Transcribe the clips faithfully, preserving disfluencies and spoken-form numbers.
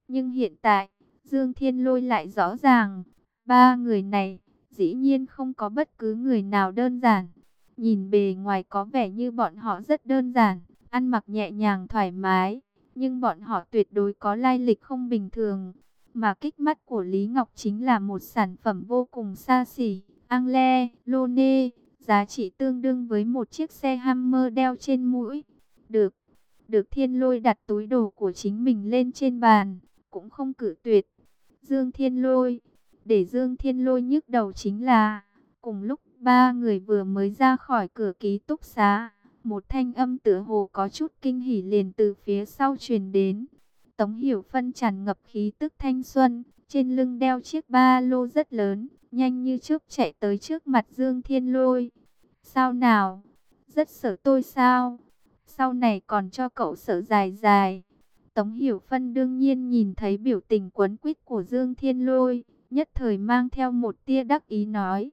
Nhưng hiện tại, Dương Thiên Lôi lại rõ ràng, ba người này, dĩ nhiên không có bất cứ người nào đơn giản. Nhìn bề ngoài có vẻ như bọn họ rất đơn giản, ăn mặc nhẹ nhàng thoải mái, nhưng bọn họ tuyệt đối có lai lịch không bình thường. Mà kích mắt của Lý Ngọc chính là một sản phẩm vô cùng xa xỉ, Angle, Lone, giá trị tương đương với một chiếc xe Hammer đeo trên mũi. Được, được Thiên Lôi đặt túi đồ của chính mình lên trên bàn, cũng không cự tuyệt. Dương Thiên Lôi, để Dương Thiên Lôi nhức đầu chính là, cùng lúc ba người vừa mới ra khỏi cửa ký túc xá, một thanh âm tựa hồ có chút kinh hỉ liền từ phía sau truyền đến. Tống Hiểu Phân tràn ngập khí tức thanh xuân, trên lưng đeo chiếc ba lô rất lớn, nhanh như chớp chạy tới trước mặt Dương Thiên Lôi. Sao nào? Rất sợ tôi sao? Sau này còn cho cậu sợ dài dài. Tống Hiểu Phân đương nhiên nhìn thấy biểu tình quấn quýt của Dương Thiên Lôi, nhất thời mang theo một tia đắc ý nói.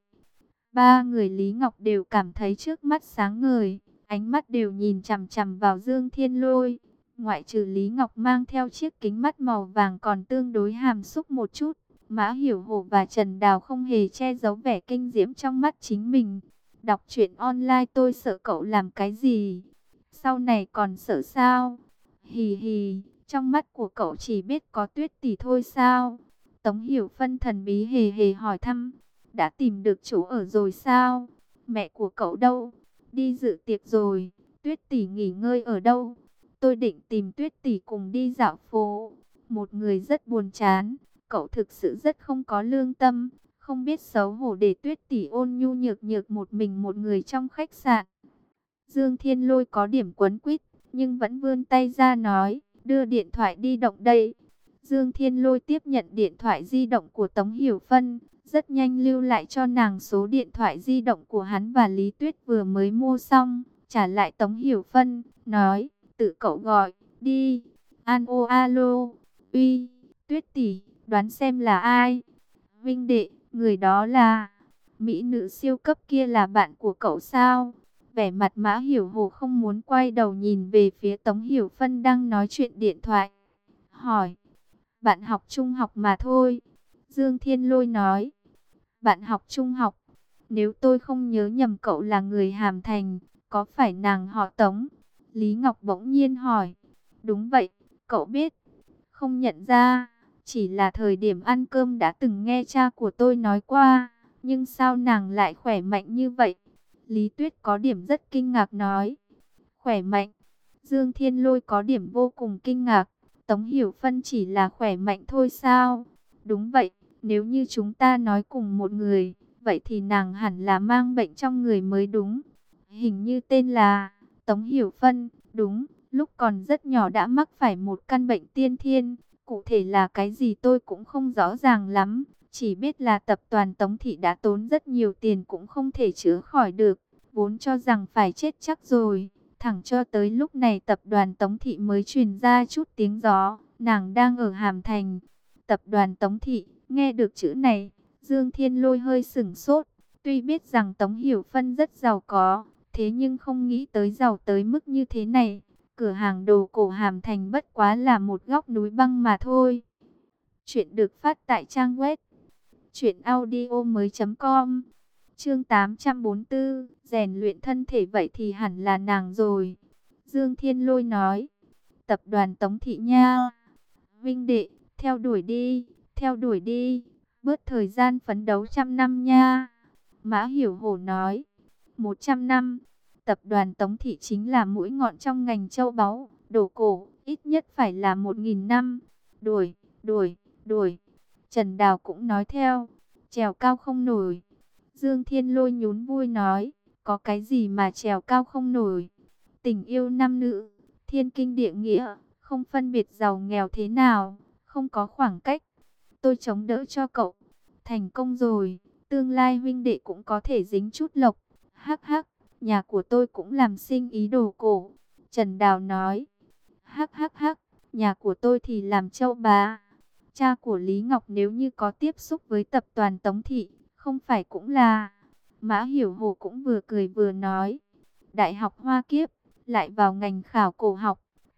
Ba người Lý Ngọc đều cảm thấy trước mắt sáng ngời, ánh mắt đều nhìn chằm chằm vào Dương Thiên Lôi. Ngoại trừ Lý Ngọc mang theo chiếc kính mắt màu vàng còn tương đối hàm xúc một chút, Mã Hiểu Hổ và Trần Đào không hề che giấu vẻ kinh diễm trong mắt chính mình. Đọc truyện online tôi sợ cậu làm cái gì? Sau này còn sợ sao? Hì hì, trong mắt của cậu chỉ biết có Tuyết tỷ thôi sao? Tống Hiểu Phân thần bí hề hề hỏi thăm. Đã tìm được chỗ ở rồi sao? Mẹ của cậu đâu? Đi dự tiệc rồi. Tuyết tỷ nghỉ ngơi ở đâu? Tôi định tìm Tuyết tỷ cùng đi dạo phố. Một người rất buồn chán. Cậu thực sự rất không có lương tâm, không biết xấu hổ để Tuyết tỷ ôn nhu nhược nhược một mình một người trong khách sạn. Dương Thiên Lôi có điểm quấn quýt, nhưng vẫn vươn tay ra nói, đưa điện thoại di động đây. Dương Thiên Lôi tiếp nhận điện thoại di động của Tống Hiểu Phân, rất nhanh lưu lại cho nàng số điện thoại di động của hắn và Lý Tuyết vừa mới mua xong, trả lại Tống Hiểu Phân, nói, tự cậu gọi, đi. An ô alo, uy, Tuyết tỷ, đoán xem là ai? Vinh đệ, người đó là mỹ nữ siêu cấp kia là bạn của cậu sao? Vẻ mặt Mã Hiểu Hồ không muốn quay đầu nhìn về phía Tống Hiểu Phân đang nói chuyện điện thoại. Hỏi, bạn học trung học mà thôi. Dương Thiên Lôi nói, bạn học trung học. Nếu tôi không nhớ nhầm cậu là người Hàm Thành, có phải nàng họ Tống? Lý Ngọc bỗng nhiên hỏi. Đúng vậy, cậu biết. Không nhận ra, chỉ là thời điểm ăn cơm đã từng nghe cha của tôi nói qua. Nhưng sao nàng lại khỏe mạnh như vậy? Lý Tuyết có điểm rất kinh ngạc nói. Khỏe mạnh. Dương Thiên Lôi có điểm vô cùng kinh ngạc. Tống Hiểu Phân chỉ là khỏe mạnh thôi sao? Đúng vậy, nếu như chúng ta nói cùng một người, vậy thì nàng hẳn là mang bệnh trong người mới đúng. Hình như tên là Tống Hiểu Phân, đúng, lúc còn rất nhỏ đã mắc phải một căn bệnh tiên thiên. Cụ thể là cái gì tôi cũng không rõ ràng lắm. Chỉ biết là tập đoàn Tống Thị đã tốn rất nhiều tiền cũng không thể chữa khỏi được. Vốn cho rằng phải chết chắc rồi. Thẳng cho tới lúc này tập đoàn Tống Thị mới truyền ra chút tiếng gió. Nàng đang ở Hàm Thành. Tập đoàn Tống Thị, nghe được chữ này, Dương Thiên Lôi hơi sửng sốt. Tuy biết rằng Tống Hiểu Phân rất giàu có, thế nhưng không nghĩ tới giàu tới mức như thế này. Cửa hàng đồ cổ Hàm Thành bất quá là một góc núi băng mà thôi. Chuyện được phát tại trang web truyện audio mới chấm com. Chương tám trăm bốn mươi tư, rèn luyện thân thể vậy thì hẳn là nàng rồi. Dương Thiên Lôi nói, tập đoàn Tống Thị nha. Vinh đệ, theo đuổi đi, theo đuổi đi, bớt thời gian phấn đấu trăm năm nha. Mã Hiểu Hổ nói, một trăm năm, tập đoàn Tống Thị chính là mũi ngọn trong ngành châu báu, đồ cổ, ít nhất phải là một nghìn năm. Đuổi, đuổi, đuổi. Trần Đào cũng nói theo, trèo cao không nổi. Dương Thiên Lôi nhún vui nói, có cái gì mà trèo cao không nổi. Tình yêu nam nữ, thiên kinh địa nghĩa, không phân biệt giàu nghèo thế nào, không có khoảng cách. Tôi chống đỡ cho cậu. Thành công rồi, tương lai huynh đệ cũng có thể dính chút lộc. Hắc hắc, nhà của tôi cũng làm sinh ý đồ cổ. Trần Đào nói, hắc hắc hắc, nhà của tôi thì làm châu bá. Cha của Lý Ngọc nếu như có tiếp xúc với tập đoàn Tống Thị, không phải cũng là... Mã Hiểu Hồ cũng vừa cười vừa nói. Đại học Hoa Kiếp, lại vào ngành khảo cổ học.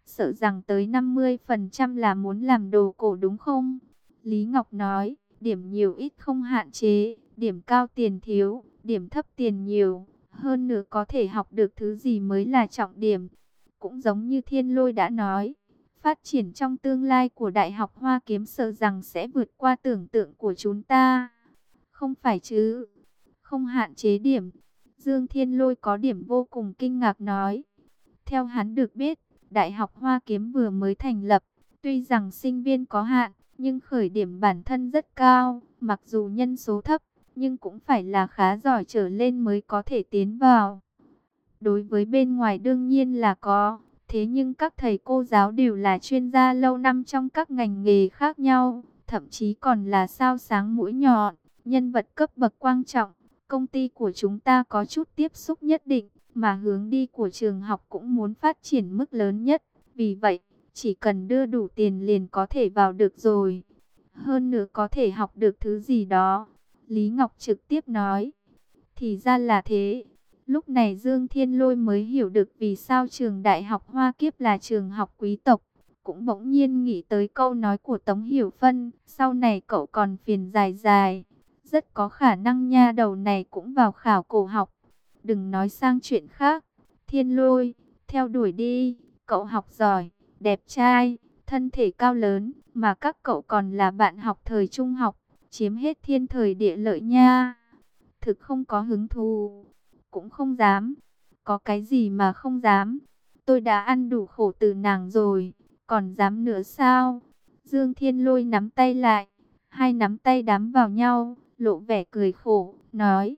sợ rằng tới năm mươi phần trăm là muốn làm đồ cổ đúng không? Lý Ngọc nói, điểm nhiều ít không hạn chế, điểm cao tiền thiếu, điểm thấp tiền nhiều, hơn nữa có thể học được thứ gì mới là trọng điểm. Cũng giống như Thiên Lôi đã nói, phát triển trong tương lai của Đại học Hoa Kiếm sợ rằng sẽ vượt qua tưởng tượng của chúng ta. Không phải chứ, không hạn chế điểm. Dương Thiên Lôi có điểm vô cùng kinh ngạc nói. Theo hắn được biết, Đại học Hoa Kiếm vừa mới thành lập, tuy rằng sinh viên có hạn, nhưng khởi điểm bản thân rất cao, mặc dù nhân số thấp, nhưng cũng phải là khá giỏi trở lên mới có thể tiến vào. Đối với bên ngoài đương nhiên là có, thế nhưng các thầy cô giáo đều là chuyên gia lâu năm trong các ngành nghề khác nhau, thậm chí còn là sao sáng mũi nhọn, nhân vật cấp bậc quan trọng. Công ty của chúng ta có chút tiếp xúc nhất định, mà hướng đi của trường học cũng muốn phát triển mức lớn nhất. Vì vậy, chỉ cần đưa đủ tiền liền có thể vào được rồi. Hơn nữa có thể học được thứ gì đó. Lý Ngọc trực tiếp nói. Thì ra là thế. Lúc này Dương Thiên Lôi mới hiểu được vì sao trường Đại học Hoa Kiếp là trường học quý tộc. Cũng bỗng nhiên nghĩ tới câu nói của Tống Hiểu Phân. Sau này cậu còn phiền dài dài. Rất có khả năng nha đầu này cũng vào khảo cổ học. Đừng nói sang chuyện khác. Thiên Lôi, theo đuổi đi. Cậu học giỏi, đẹp trai, thân thể cao lớn. Mà các cậu còn là bạn học thời trung học. Chiếm hết thiên thời địa lợi nha. Thực không có hứng thú. Cũng không dám. Có cái gì mà không dám. Tôi đã ăn đủ khổ từ nàng rồi. Còn dám nữa sao? Dương Thiên Lôi nắm tay lại. Hai nắm tay đắm vào nhau. Lộ vẻ cười khổ. Nói.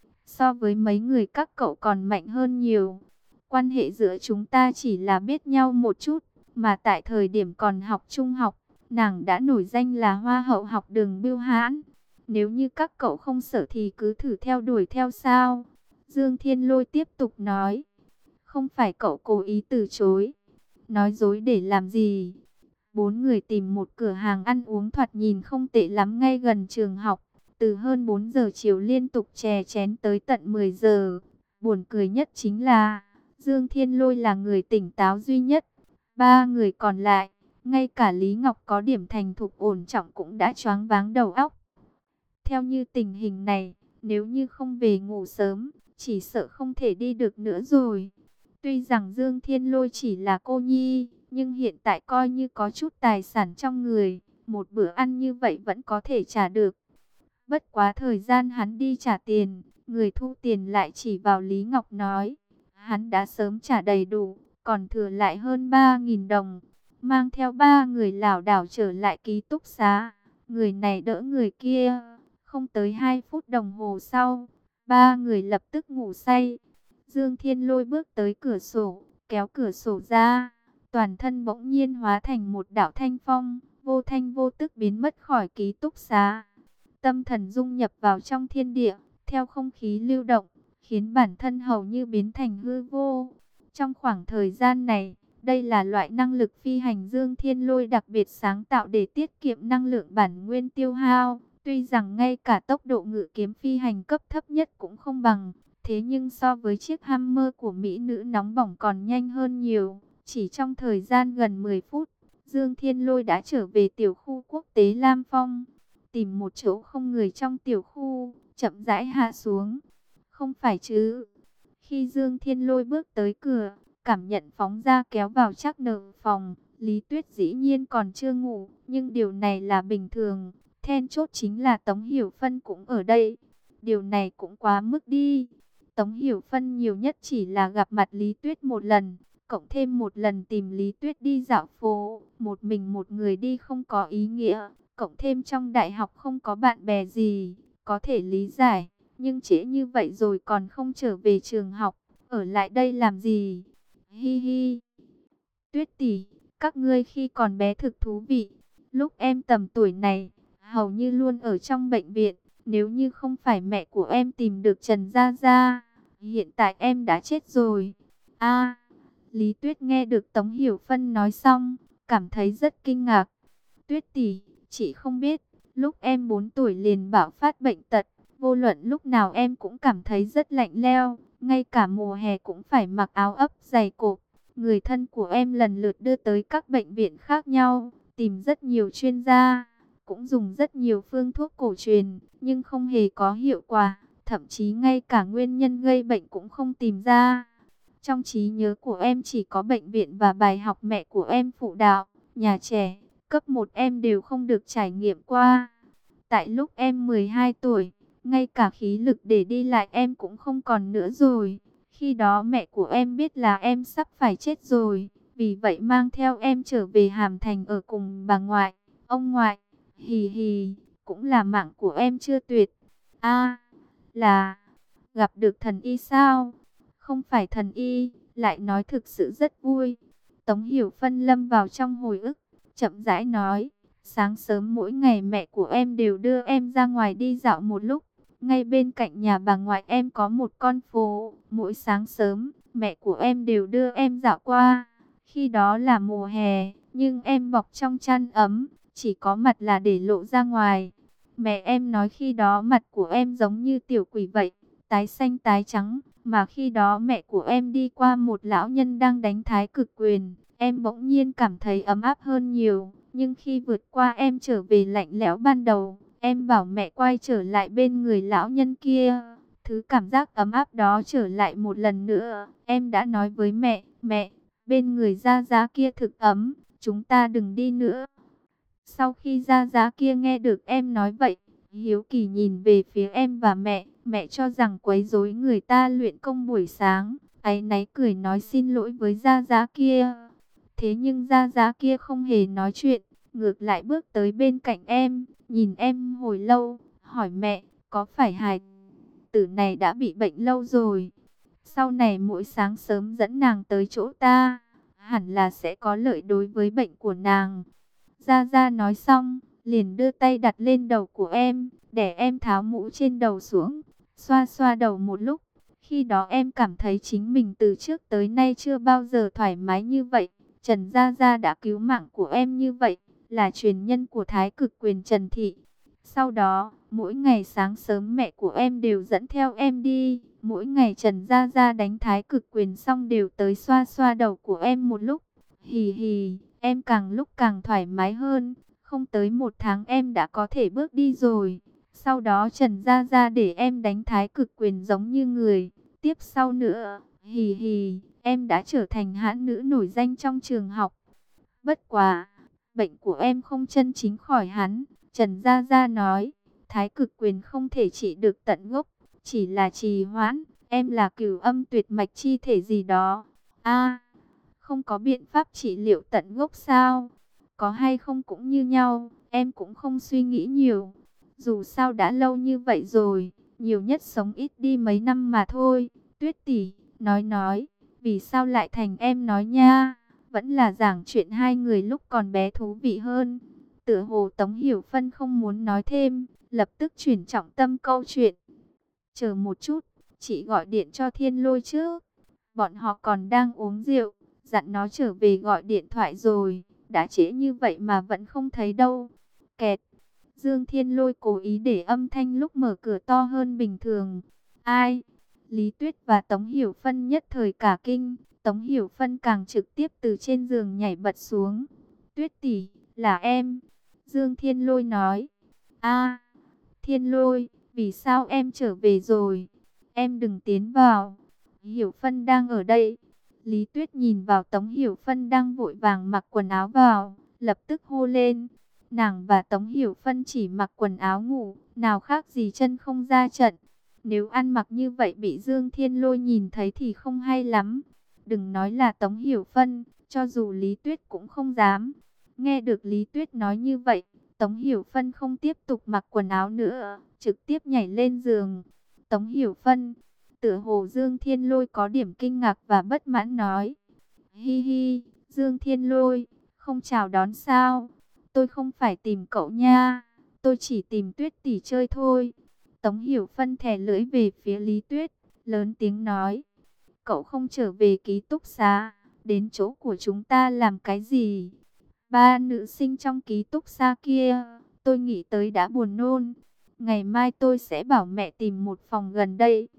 So với mấy người các cậu còn mạnh hơn nhiều. Quan hệ giữa chúng ta chỉ là biết nhau một chút. Mà tại thời điểm còn học trung học. Nàng đã nổi danh là hoa hậu học đường Bưu Hãn. Nếu như các cậu không sợ thì cứ thử theo đuổi theo sao? Dương Thiên Lôi tiếp tục nói. Không phải cậu cố ý từ chối. Nói dối để làm gì? Bốn người tìm một cửa hàng ăn uống thoạt nhìn không tệ lắm ngay gần trường học. Từ hơn bốn giờ chiều liên tục chè chén tới tận mười giờ. Buồn cười nhất chính là Dương Thiên Lôi là người tỉnh táo duy nhất. Ba người còn lại, ngay cả Lý Ngọc có điểm thành thục ổn trọng cũng đã choáng váng đầu óc. Theo như tình hình này, nếu như không về ngủ sớm, chỉ sợ không thể đi được nữa rồi. Tuy rằng Dương Thiên Lôi chỉ là cô nhi, nhưng hiện tại coi như có chút tài sản trong người, một bữa ăn như vậy vẫn có thể trả được. Bất quá thời gian hắn đi trả tiền, người thu tiền lại chỉ vào Lý Ngọc nói, hắn đã sớm trả đầy đủ, còn thừa lại hơn ba nghìn đồng, mang theo ba người lảo đảo trở lại ký túc xá, người này đỡ người kia. Không tới hai phút đồng hồ sau, ba người lập tức ngủ say. Dương Thiên Lôi bước tới cửa sổ, kéo cửa sổ ra. Toàn thân bỗng nhiên hóa thành một đạo thanh phong, vô thanh vô tức biến mất khỏi ký túc xá. Tâm thần dung nhập vào trong thiên địa, theo không khí lưu động, khiến bản thân hầu như biến thành hư vô. Trong khoảng thời gian này, đây là loại năng lực phi hành Dương Thiên Lôi đặc biệt sáng tạo để tiết kiệm năng lượng bản nguyên tiêu hao. Tuy rằng ngay cả tốc độ ngự kiếm phi hành cấp thấp nhất cũng không bằng, thế nhưng so với chiếc Hammer của mỹ nữ nóng bỏng còn nhanh hơn nhiều. Chỉ trong thời gian gần mười phút, Dương Thiên Lôi đã trở về tiểu khu quốc tế Lam Phong. Tìm một chỗ không người trong tiểu khu, chậm rãi hạ xuống. Không phải chứ? Khi Dương Thiên Lôi bước tới cửa, cảm nhận phóng ra kéo vào chắc nợ phòng, Lý Tuyết dĩ nhiên còn chưa ngủ, nhưng điều này là bình thường. Then chốt chính là Tống Hiểu Phân cũng ở đây. Điều này cũng quá mức đi. Tống Hiểu Phân nhiều nhất chỉ là gặp mặt Lý Tuyết một lần, cộng thêm một lần tìm Lý Tuyết đi dạo phố. Một mình một người đi không có ý nghĩa, cộng thêm trong đại học không có bạn bè gì, có thể lý giải. Nhưng trễ như vậy rồi còn không trở về trường học, ở lại đây làm gì? Hi hi. Tuyết tỷ, các ngươi khi còn bé thực thú vị. Lúc em tầm tuổi này, hầu như luôn ở trong bệnh viện. Nếu như không phải mẹ của em tìm được Trần Gia Gia, hiện tại em đã chết rồi. A, Lý Tuyết nghe được Tống Hiểu Phân nói xong, cảm thấy rất kinh ngạc. Tuyết tỷ, chị không biết, lúc em bốn tuổi liền bạo phát bệnh tật, vô luận lúc nào em cũng cảm thấy rất lạnh lẽo, ngay cả mùa hè cũng phải mặc áo ấp dày cộp. Người thân của em lần lượt đưa tới các bệnh viện khác nhau, tìm rất nhiều chuyên gia, cũng dùng rất nhiều phương thuốc cổ truyền, nhưng không hề có hiệu quả, thậm chí ngay cả nguyên nhân gây bệnh cũng không tìm ra. Trong trí nhớ của em chỉ có bệnh viện và bài học mẹ của em phụ đạo, nhà trẻ, cấp một em đều không được trải nghiệm qua. Tại lúc em mười hai tuổi, ngay cả khí lực để đi lại em cũng không còn nữa rồi. Khi đó mẹ của em biết là em sắp phải chết rồi, vì vậy mang theo em trở về Hàm Thành ở cùng bà ngoại, ông ngoại. Hì hì, cũng là mạng của em chưa tuyệt. A, là gặp được thần y sao? Không phải thần y, lại nói thực sự rất vui. Tống Hiểu Phân lâm vào trong hồi ức, chậm rãi nói, sáng sớm mỗi ngày mẹ của em đều đưa em ra ngoài đi dạo một lúc. Ngay bên cạnh nhà bà ngoại em có một con phố, mỗi sáng sớm, mẹ của em đều đưa em dạo qua. Khi đó là mùa hè, nhưng em bọc trong chăn ấm, chỉ có mặt là để lộ ra ngoài. Mẹ em nói khi đó mặt của em giống như tiểu quỷ vậy, tái xanh tái trắng, mà khi đó mẹ của em đi qua một lão nhân đang đánh thái cực quyền, em bỗng nhiên cảm thấy ấm áp hơn nhiều. Nhưng khi vượt qua em trở về lạnh lẽo ban đầu, em bảo mẹ quay trở lại bên người lão nhân kia. Thứ cảm giác ấm áp đó trở lại một lần nữa. Em đã nói với mẹ, mẹ, bên người Gia Gia kia thực ấm, chúng ta đừng đi nữa. Sau khi Gia Gia kia nghe được em nói vậy, hiếu kỳ nhìn về phía em và mẹ, mẹ cho rằng quấy rối người ta luyện công buổi sáng, áy náy cười nói xin lỗi với Gia Gia kia. Thế nhưng Gia Gia kia không hề nói chuyện, ngược lại bước tới bên cạnh em, nhìn em hồi lâu, hỏi mẹ, có phải hài tử này đã bị bệnh lâu rồi? Sau này mỗi sáng sớm dẫn nàng tới chỗ ta, hẳn là sẽ có lợi đối với bệnh của nàng. Gia Gia nói xong, liền đưa tay đặt lên đầu của em, để em tháo mũ trên đầu xuống, xoa xoa đầu một lúc. Khi đó em cảm thấy chính mình từ trước tới nay chưa bao giờ thoải mái như vậy. Trần Gia Gia đã cứu mạng của em như vậy, là truyền nhân của Thái Cực Quyền Trần Thị. Sau đó, mỗi ngày sáng sớm mẹ của em đều dẫn theo em đi. Mỗi ngày Trần Gia Gia đánh Thái Cực Quyền xong đều tới xoa xoa đầu của em một lúc. Hì hì, em càng lúc càng thoải mái hơn. Không tới một tháng em đã có thể bước đi rồi. Sau đó Trần Gia Gia để em đánh Thái Cực Quyền giống như người. Tiếp sau nữa, hì hì, em đã trở thành hãn nữ nổi danh trong trường học. Bất quá, bệnh của em không chân chính khỏi hẳn. Trần Gia Gia nói, Thái Cực Quyền không thể trị được tận gốc, chỉ là trì hoãn. Em là cửu âm tuyệt mạch chi thể gì đó. A, không có biện pháp trị liệu tận gốc sao? Có hay không cũng như nhau, em cũng không suy nghĩ nhiều. Dù sao đã lâu như vậy rồi, nhiều nhất sống ít đi mấy năm mà thôi. Tuyết tỷ, nói nói, vì sao lại thành em nói nha? Vẫn là giảng chuyện hai người lúc còn bé thú vị hơn. Tựa hồ Tống Hiểu Phân không muốn nói thêm, lập tức chuyển trọng tâm câu chuyện. Chờ một chút, chị gọi điện cho Thiên Lôi trước. Bọn họ còn đang uống rượu, dặn nó trở về gọi điện thoại rồi. Đã trễ như vậy mà vẫn không thấy đâu. Kẹt. Dương Thiên Lôi cố ý để âm thanh lúc mở cửa to hơn bình thường. Ai? Lý Tuyết và Tống Hiểu Phân nhất thời cả kinh. Tống Hiểu Phân càng trực tiếp từ trên giường nhảy bật xuống. Tuyết tỷ, là em. Dương Thiên Lôi nói. A, Thiên Lôi, vì sao em trở về rồi? Em đừng tiến vào. Hiểu Phân đang ở đây. Lý Tuyết nhìn vào Tống Hiểu Phân đang vội vàng mặc quần áo vào, lập tức hô lên. Nàng và Tống Hiểu Phân chỉ mặc quần áo ngủ, nào khác gì chân không ra trận. Nếu ăn mặc như vậy bị Dương Thiên Lôi nhìn thấy thì không hay lắm. Đừng nói là Tống Hiểu Phân, cho dù Lý Tuyết cũng không dám. Nghe được Lý Tuyết nói như vậy, Tống Hiểu Phân không tiếp tục mặc quần áo nữa, trực tiếp nhảy lên giường. Tống Hiểu Phân, tựa hồ Dương Thiên Lôi có điểm kinh ngạc và bất mãn nói. Hi hi, Dương Thiên Lôi, không chào đón sao? Tôi không phải tìm cậu nha, tôi chỉ tìm Tuyết tỷ chơi thôi. Tống Hiểu Phân thè lưỡi về phía Lý Tuyết, lớn tiếng nói. Cậu không trở về ký túc xá, đến chỗ của chúng ta làm cái gì? Ba nữ sinh trong ký túc xá kia, tôi nghĩ tới đã buồn nôn. Ngày mai tôi sẽ bảo mẹ tìm một phòng gần đây.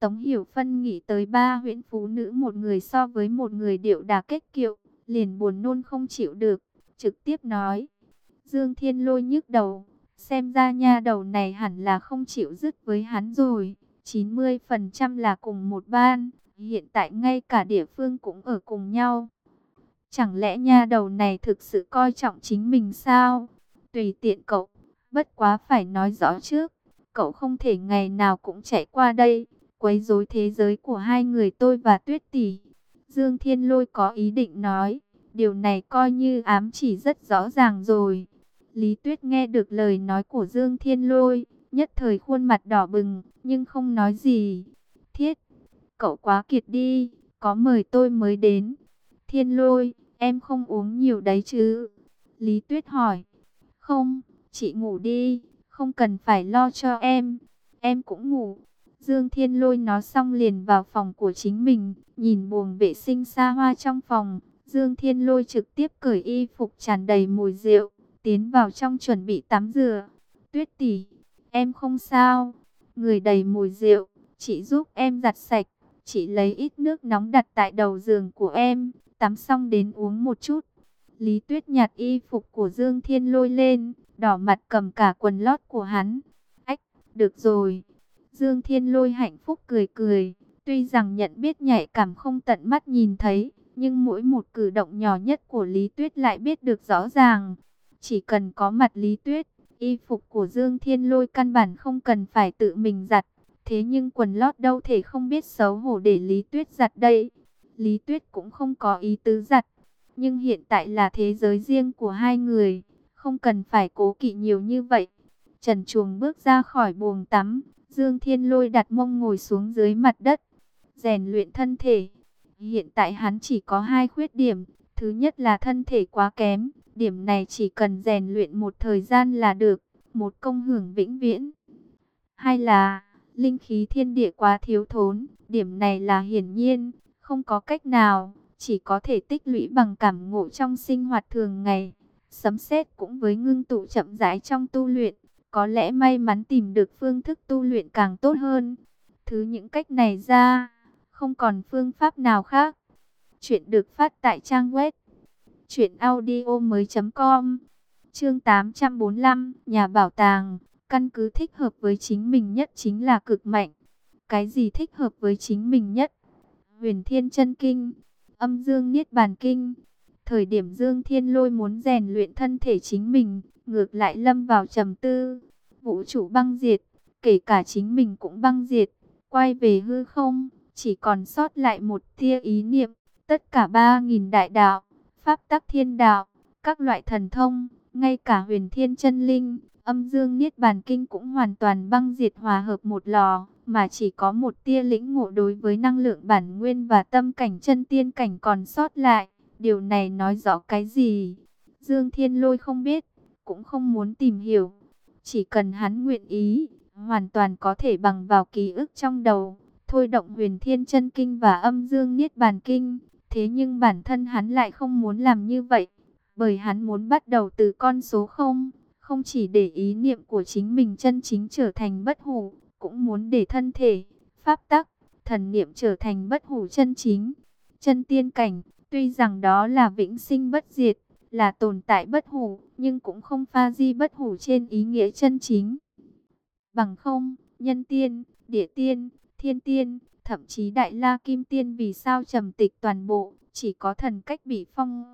Tống Hiểu Phân nghĩ tới ba huyễn phú nữ, một người so với một người điệu đà kết kiệu, liền buồn nôn không chịu được, trực tiếp nói. Dương Thiên Lôi nhức đầu, xem ra nha đầu này hẳn là không chịu dứt với hắn rồi, chín mươi phần trăm là cùng một ban, hiện tại ngay cả địa phương cũng ở cùng nhau. Chẳng lẽ nha đầu này thực sự coi trọng chính mình sao? Tùy tiện cậu, bất quá phải nói rõ trước, cậu không thể ngày nào cũng chạy qua đây, quấy rối thế giới của hai người tôi và Tuyết tỷ. Dương Thiên Lôi có ý định nói, điều này coi như ám chỉ rất rõ ràng rồi. Lý Tuyết nghe được lời nói của Dương Thiên Lôi, nhất thời khuôn mặt đỏ bừng, nhưng không nói gì. Thiết, cậu quá kiệt đi, có mời tôi mới đến. Thiên Lôi, em không uống nhiều đấy chứ? Lý Tuyết hỏi. Không, chị ngủ đi, không cần phải lo cho em. Em cũng ngủ. Dương Thiên Lôi nói xong liền vào phòng của chính mình, nhìn buồng vệ sinh xa hoa trong phòng. Dương Thiên Lôi trực tiếp cởi y phục tràn đầy mùi rượu, tiến vào trong chuẩn bị tắm rửa. Tuyết tỷ, em không sao. Người đầy mùi rượu, chị giúp em giặt sạch. Chị lấy ít nước nóng đặt tại đầu giường của em, tắm xong đến uống một chút. Lý Tuyết nhặt y phục của Dương Thiên Lôi lên, đỏ mặt cầm cả quần lót của hắn. Ách, được rồi. Dương Thiên Lôi hạnh phúc cười cười, tuy rằng nhận biết nhạy cảm không tận mắt nhìn thấy, nhưng mỗi một cử động nhỏ nhất của Lý Tuyết lại biết được rõ ràng. Chỉ cần có mặt Lý Tuyết, y phục của Dương Thiên Lôi căn bản không cần phải tự mình giặt. Thế nhưng quần lót đâu thể không biết xấu hổ để Lý Tuyết giặt đây. Lý Tuyết cũng không có ý tứ giặt. Nhưng hiện tại là thế giới riêng của hai người, không cần phải cố kỵ nhiều như vậy. Trần Truồng bước ra khỏi buồng tắm, Dương Thiên Lôi đặt mông ngồi xuống dưới mặt đất, rèn luyện thân thể. Hiện tại hắn chỉ có hai khuyết điểm. Thứ nhất là thân thể quá kém, điểm này chỉ cần rèn luyện một thời gian là được, một công hưởng vĩnh viễn. Hai là linh khí thiên địa quá thiếu thốn, điểm này là hiển nhiên, không có cách nào, chỉ có thể tích lũy bằng cảm ngộ trong sinh hoạt thường ngày. Sấm sét cũng với ngưng tụ chậm rãi trong tu luyện, có lẽ may mắn tìm được phương thức tu luyện càng tốt hơn. Thứ những cách này ra, không còn phương pháp nào khác. Chuyện được phát tại trang web truyện audio mới chấm com. Chương tám trăm bốn mươi lăm, nhà bảo tàng. Căn cứ thích hợp với chính mình nhất chính là cực mạnh. Cái gì thích hợp với chính mình nhất? Huyền Thiên Chân Kinh, Âm Dương Niết Bàn Kinh. Thời điểm Dương Thiên Lôi muốn rèn luyện thân thể chính mình, ngược lại lâm vào trầm tư. Vũ trụ băng diệt, kể cả chính mình cũng băng diệt, quay về hư không, chỉ còn sót lại một tia ý niệm. Tất cả ba nghìn đại đạo, pháp tắc thiên đạo, các loại thần thông, ngay cả Huyền Thiên Chân Linh, Âm Dương Niết Bàn Kinh cũng hoàn toàn băng diệt hòa hợp một lò, mà chỉ có một tia lĩnh ngộ đối với năng lượng bản nguyên và tâm cảnh chân tiên cảnh còn sót lại. Điều này nói rõ cái gì? Dương Thiên Lôi không biết, cũng không muốn tìm hiểu. Chỉ cần hắn nguyện ý, hoàn toàn có thể bằng vào ký ức trong đầu, thôi động Huyền Thiên Chân Kinh và Âm Dương Niết Bàn Kinh. Thế nhưng bản thân hắn lại không muốn làm như vậy, bởi hắn muốn bắt đầu từ con số không. Không chỉ để ý niệm của chính mình chân chính trở thành bất hủ, cũng muốn để thân thể, pháp tắc, thần niệm trở thành bất hủ chân chính. Chân tiên cảnh, tuy rằng đó là vĩnh sinh bất diệt, là tồn tại bất hủ, nhưng cũng không pha di bất hủ trên ý nghĩa chân chính. Bằng không, nhân tiên, địa tiên, thiên tiên, thậm chí đại la kim tiên vì sao trầm tịch toàn bộ, chỉ có thần cách bị phong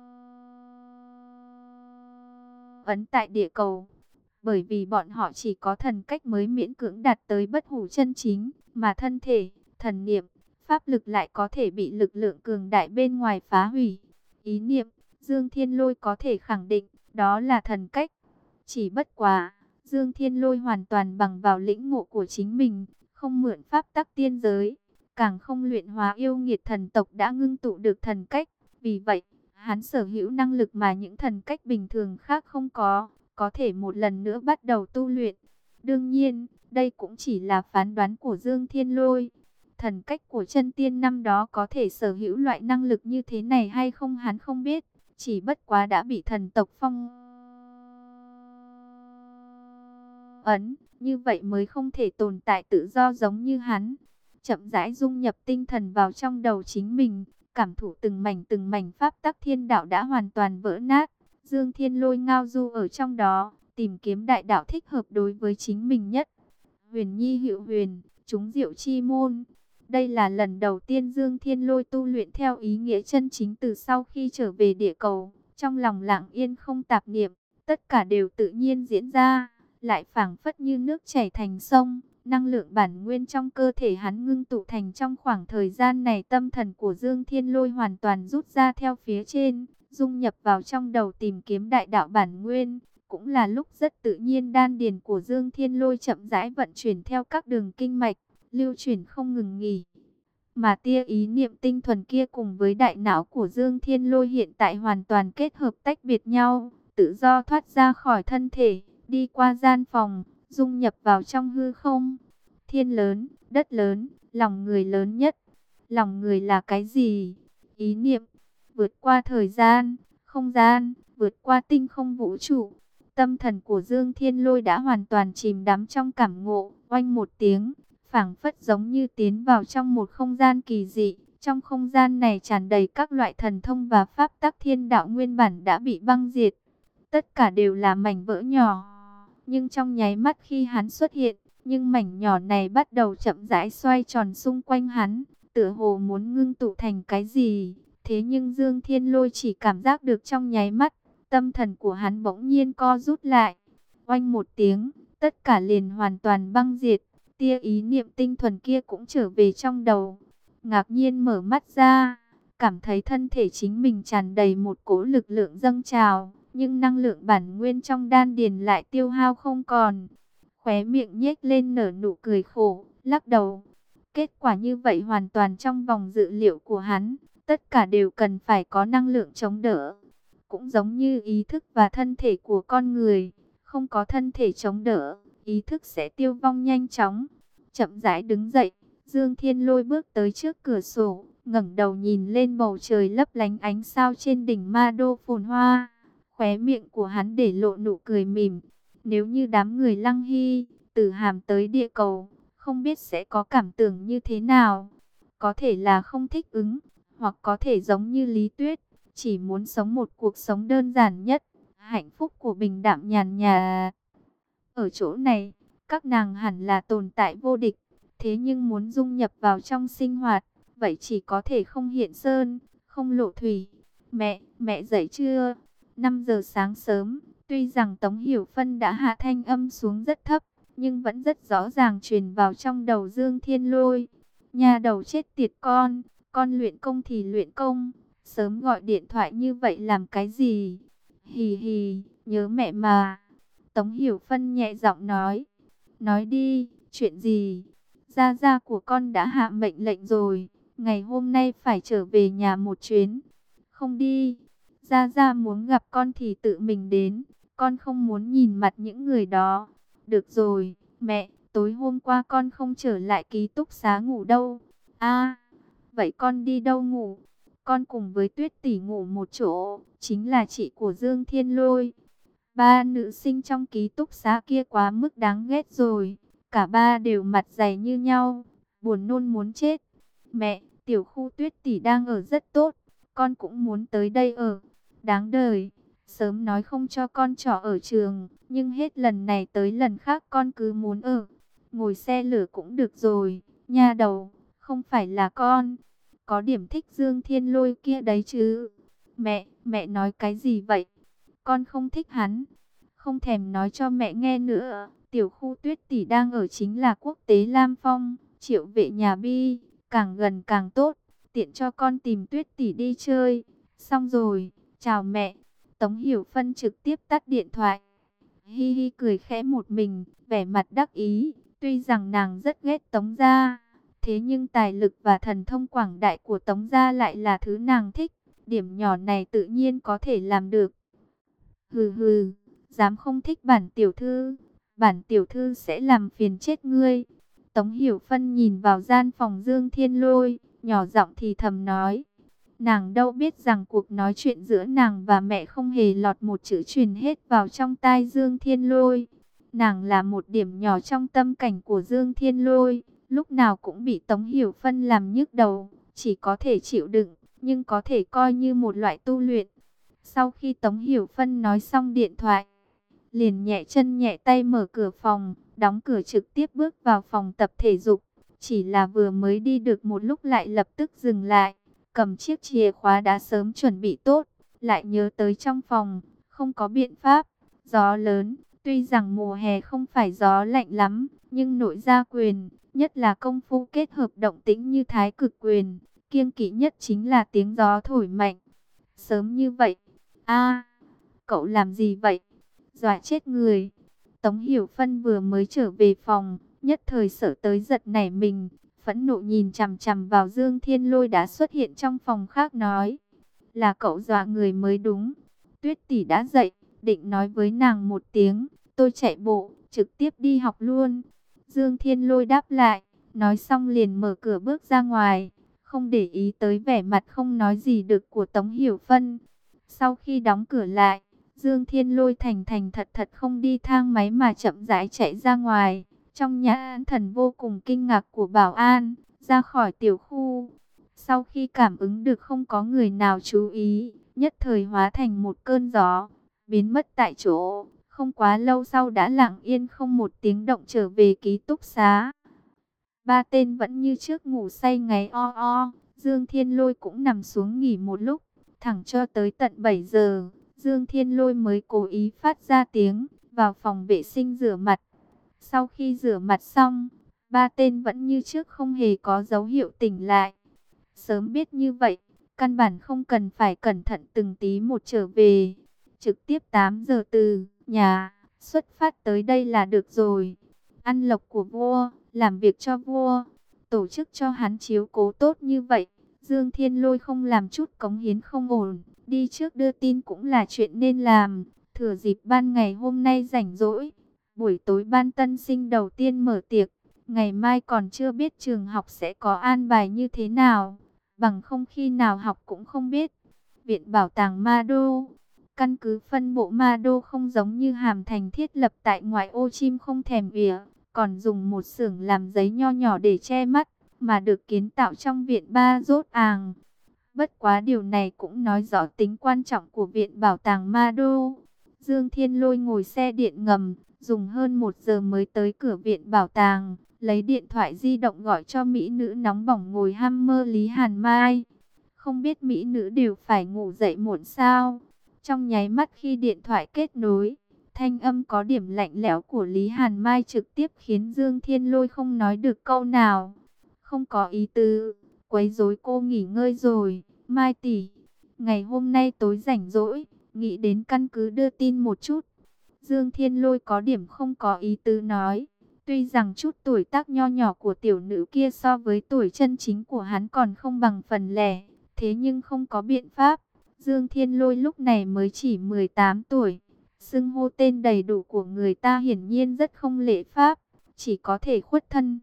ấn tại địa cầu. Bởi vì bọn họ chỉ có thần cách mới miễn cưỡng đạt tới bất hủ chân chính, mà thân thể, thần niệm, pháp lực lại có thể bị lực lượng cường đại bên ngoài phá hủy. Ý niệm, Dương Thiên Lôi có thể khẳng định, đó là thần cách. Chỉ bất quá, Dương Thiên Lôi hoàn toàn bằng vào lĩnh ngộ của chính mình, không mượn pháp tắc tiên giới, càng không luyện hóa yêu nghiệt thần tộc đã ngưng tụ được thần cách. Vì vậy, hắn sở hữu năng lực mà những thần cách bình thường khác không có, có thể một lần nữa bắt đầu tu luyện. Đương nhiên, đây cũng chỉ là phán đoán của Dương Thiên Lôi. Thần cách của chân tiên năm đó có thể sở hữu loại năng lực như thế này hay không hắn không biết, chỉ bất quá đã bị thần tộc phong ấn, như vậy mới không thể tồn tại tự do giống như hắn. chậm rãi dung nhập tinh thần vào trong đầu chính mình, cảm thụ từng mảnh từng mảnh pháp tắc thiên đạo đã hoàn toàn vỡ nát. Dương Thiên Lôi ngao du ở trong đó, tìm kiếm đại đạo thích hợp đối với chính mình nhất. Huyền Nhi Hựu Huyền, chúng diệu chi môn. Đây là lần đầu tiên Dương Thiên Lôi tu luyện theo ý nghĩa chân chính từ sau khi trở về địa cầu. Trong lòng lặng yên không tạp niệm, tất cả đều tự nhiên diễn ra, lại phảng phất như nước chảy thành sông. Năng lượng bản nguyên trong cơ thể hắn ngưng tụ thành trong khoảng thời gian này, tâm thần của Dương Thiên Lôi hoàn toàn rút ra theo phía trên, dung nhập vào trong đầu tìm kiếm đại đạo bản nguyên. Cũng là lúc rất tự nhiên đan điền của Dương Thiên Lôi chậm rãi vận chuyển theo các đường kinh mạch, lưu chuyển không ngừng nghỉ. Mà tia ý niệm tinh thuần kia cùng với đại não của Dương Thiên Lôi hiện tại hoàn toàn kết hợp tách biệt nhau, tự do thoát ra khỏi thân thể, đi qua gian phòng, dung nhập vào trong hư không. Thiên lớn, đất lớn, lòng người lớn nhất. Lòng người là cái gì? Ý niệm, vượt qua thời gian, không gian, vượt qua tinh không vũ trụ. Tâm thần của Dương Thiên Lôi đã hoàn toàn chìm đắm trong cảm ngộ, oanh một tiếng, phảng phất giống như tiến vào trong một không gian kỳ dị. Trong không gian này tràn đầy các loại thần thông và pháp tắc thiên đạo nguyên bản đã bị băng diệt. Tất cả đều là mảnh vỡ nhỏ. Nhưng trong nháy mắt khi hắn xuất hiện, nhưng mảnh nhỏ này bắt đầu chậm rãi xoay tròn xung quanh hắn, tựa hồ muốn ngưng tụ thành cái gì. Thế nhưng Dương Thiên Lôi chỉ cảm giác được trong nháy mắt, tâm thần của hắn bỗng nhiên co rút lại. Oanh một tiếng, tất cả liền hoàn toàn băng diệt. Tia ý niệm tinh thuần kia cũng trở về trong đầu. Ngạc nhiên mở mắt ra, cảm thấy thân thể chính mình tràn đầy một cỗ lực lượng dâng trào, nhưng năng lượng bản nguyên trong đan điền lại tiêu hao không còn. Khóe miệng nhếch lên nở nụ cười khổ, lắc đầu. Kết quả như vậy hoàn toàn trong vòng dự liệu của hắn, tất cả đều cần phải có năng lượng chống đỡ. Cũng giống như ý thức và thân thể của con người, không có thân thể chống đỡ, ý thức sẽ tiêu vong nhanh chóng. Chậm rãi đứng dậy, Dương Thiên Lôi bước tới trước cửa sổ, ngẩng đầu nhìn lên bầu trời lấp lánh ánh sao trên đỉnh Ma Đô phồn hoa. Khóe miệng của hắn để lộ nụ cười mỉm. Nếu như đám người Lăng Hy, Tử Hàm tới địa cầu, không biết sẽ có cảm tưởng như thế nào. Có thể là không thích ứng, hoặc có thể giống như Lý Tuyết, chỉ muốn sống một cuộc sống đơn giản nhất, hạnh phúc của bình đạm nhàn nhã. Ở chỗ này, các nàng hẳn là tồn tại vô địch, thế nhưng muốn dung nhập vào trong sinh hoạt, vậy chỉ có thể không hiện sơn, không lộ thủy. Mẹ, mẹ dậy chưa? năm giờ sáng sớm, tuy rằng Tống Hiểu Phân đã hạ thanh âm xuống rất thấp, nhưng vẫn rất rõ ràng truyền vào trong đầu Dương Thiên Lôi. Nhà đầu chết tiệt con, con luyện công thì luyện công, sớm gọi điện thoại như vậy làm cái gì? Hì hì, nhớ mẹ mà. Tống Hiểu Phân nhẹ giọng nói. Nói đi, chuyện gì? Gia gia của con đã hạ mệnh lệnh rồi, ngày hôm nay phải trở về nhà một chuyến. Không đi, Gia Gia muốn gặp con thì tự mình đến, con không muốn nhìn mặt những người đó. Được rồi, mẹ, tối hôm qua con không trở lại ký túc xá ngủ đâu. À, vậy con đi đâu ngủ? Con cùng với Tuyết tỷ ngủ một chỗ, chính là chị của Dương Thiên Lôi. Ba nữ sinh trong ký túc xá kia quá mức đáng ghét rồi, cả ba đều mặt dày như nhau, buồn nôn muốn chết. Mẹ, tiểu khu Tuyết tỷ đang ở rất tốt, con cũng muốn tới đây ở. Đáng đời, sớm nói không cho con trọ ở trường, nhưng hết lần này tới lần khác con cứ muốn ở. Ngồi xe lửa cũng được rồi, nha đầu, không phải là con có điểm thích Dương Thiên Lôi kia đấy chứ. Mẹ, mẹ nói cái gì vậy? Con không thích hắn. Không thèm nói cho mẹ nghe nữa. Tiểu khu Tuyết tỷ đang ở chính là Quốc tế Lam Phong, Triệu Vệ nhà Bi, càng gần càng tốt, tiện cho con tìm Tuyết tỷ đi chơi. Xong rồi, chào mẹ. Tống Hiểu Phân trực tiếp tắt điện thoại. Hi hi cười khẽ một mình, vẻ mặt đắc ý. Tuy rằng nàng rất ghét Tống gia, thế nhưng tài lực và thần thông quảng đại của Tống gia lại là thứ nàng thích. Điểm nhỏ này tự nhiên có thể làm được. Hừ hừ, dám không thích bản tiểu thư, bản tiểu thư sẽ làm phiền chết ngươi. Tống Hiểu Phân nhìn vào gian phòng Dương Thiên Lôi, nhỏ giọng thì thầm nói. Nàng đâu biết rằng cuộc nói chuyện giữa nàng và mẹ không hề lọt một chữ truyền hết vào trong tai Dương Thiên Lôi. Nàng là một điểm nhỏ trong tâm cảnh của Dương Thiên Lôi, lúc nào cũng bị Tống Hiểu Phân làm nhức đầu, chỉ có thể chịu đựng, nhưng có thể coi như một loại tu luyện. Sau khi Tống Hiểu Phân nói xong điện thoại, liền nhẹ chân nhẹ tay mở cửa phòng, đóng cửa trực tiếp bước vào phòng tập thể dục. Chỉ là vừa mới đi được một lúc lại lập tức dừng lại, cầm chiếc chìa khóa đã sớm chuẩn bị tốt, lại nhớ tới trong phòng, không có biện pháp, gió lớn, tuy rằng mùa hè không phải gió lạnh lắm, nhưng nội gia quyền, nhất là công phu kết hợp động tĩnh như thái cực quyền, kiêng kỵ nhất chính là tiếng gió thổi mạnh. Sớm như vậy, a cậu làm gì vậy? Dọa chết người. Tống Hiểu Phân vừa mới trở về phòng, nhất thời sợ tới giật nảy mình, phẫn nộ nhìn chằm chằm vào Dương Thiên Lôi đã xuất hiện trong phòng khác nói. Là cậu dọa người mới đúng. Tuyết tỷ đã dậy, định nói với nàng một tiếng, tôi chạy bộ, trực tiếp đi học luôn. Dương Thiên Lôi đáp lại, nói xong liền mở cửa bước ra ngoài, không để ý tới vẻ mặt không nói gì được của Tống Hiểu Phân. Sau khi đóng cửa lại, Dương Thiên Lôi thành thành thật thật không đi thang máy mà chậm rãi chạy ra ngoài. Trong nhãn thần vô cùng kinh ngạc của bảo an, ra khỏi tiểu khu. Sau khi cảm ứng được không có người nào chú ý, nhất thời hóa thành một cơn gió, biến mất tại chỗ. Không quá lâu sau đã lặng yên không một tiếng động trở về ký túc xá. Ba tên vẫn như trước ngủ say ngáy o o, Dương Thiên Lôi cũng nằm xuống nghỉ một lúc, thẳng cho tới tận bảy giờ. Dương Thiên Lôi mới cố ý phát ra tiếng, vào phòng vệ sinh rửa mặt. Sau khi rửa mặt xong, ba tên vẫn như trước không hề có dấu hiệu tỉnh lại. Sớm biết như vậy, căn bản không cần phải cẩn thận từng tí một trở về. Trực tiếp tám giờ từ nhà, xuất phát tới đây là được rồi. Ăn lộc của vua, làm việc cho vua, tổ chức cho hắn chiếu cố tốt như vậy. Dương Thiên Lôi không làm chút cống hiến không ổn. Đi trước đưa tin cũng là chuyện nên làm. Thừa dịp ban ngày hôm nay rảnh rỗi, buổi tối ban tân sinh đầu tiên mở tiệc. Ngày mai còn chưa biết trường học sẽ có an bài như thế nào, bằng không khi nào học cũng không biết. Viện Bảo tàng Ma Đô, căn cứ phân bộ Ma Đô không giống như Hàm Thành thiết lập tại ngoại ô chim không thèm ỉa, còn dùng một xưởng làm giấy nho nhỏ để che mắt, mà được kiến tạo trong viện Ba Rốt Àng. Bất quá điều này cũng nói rõ tính quan trọng của Viện Bảo tàng Ma Đô. Dương Thiên Lôi ngồi xe điện ngầm, dùng hơn một giờ mới tới cửa Viện Bảo tàng, lấy điện thoại di động gọi cho mỹ nữ nóng bỏng ngồi hăm mơ Lý Hàn Mai. Không biết mỹ nữ đều phải ngủ dậy muộn sao? Trong nháy mắt khi điện thoại kết nối, thanh âm có điểm lạnh lẽo của Lý Hàn Mai trực tiếp khiến Dương Thiên Lôi không nói được câu nào. Không có ý tứ, quấy rối cô nghỉ ngơi rồi, Mai tỷ. Ngày hôm nay tối rảnh rỗi, nghĩ đến căn cứ đưa tin một chút. Dương Thiên Lôi có điểm không có ý tứ nói. Tuy rằng chút tuổi tác nho nhỏ của tiểu nữ kia so với tuổi chân chính của hắn còn không bằng phần lẻ, thế nhưng không có biện pháp. Dương Thiên Lôi lúc này mới chỉ mười tám tuổi. Xưng hô tên đầy đủ của người ta hiển nhiên rất không lễ pháp, chỉ có thể khuất thân.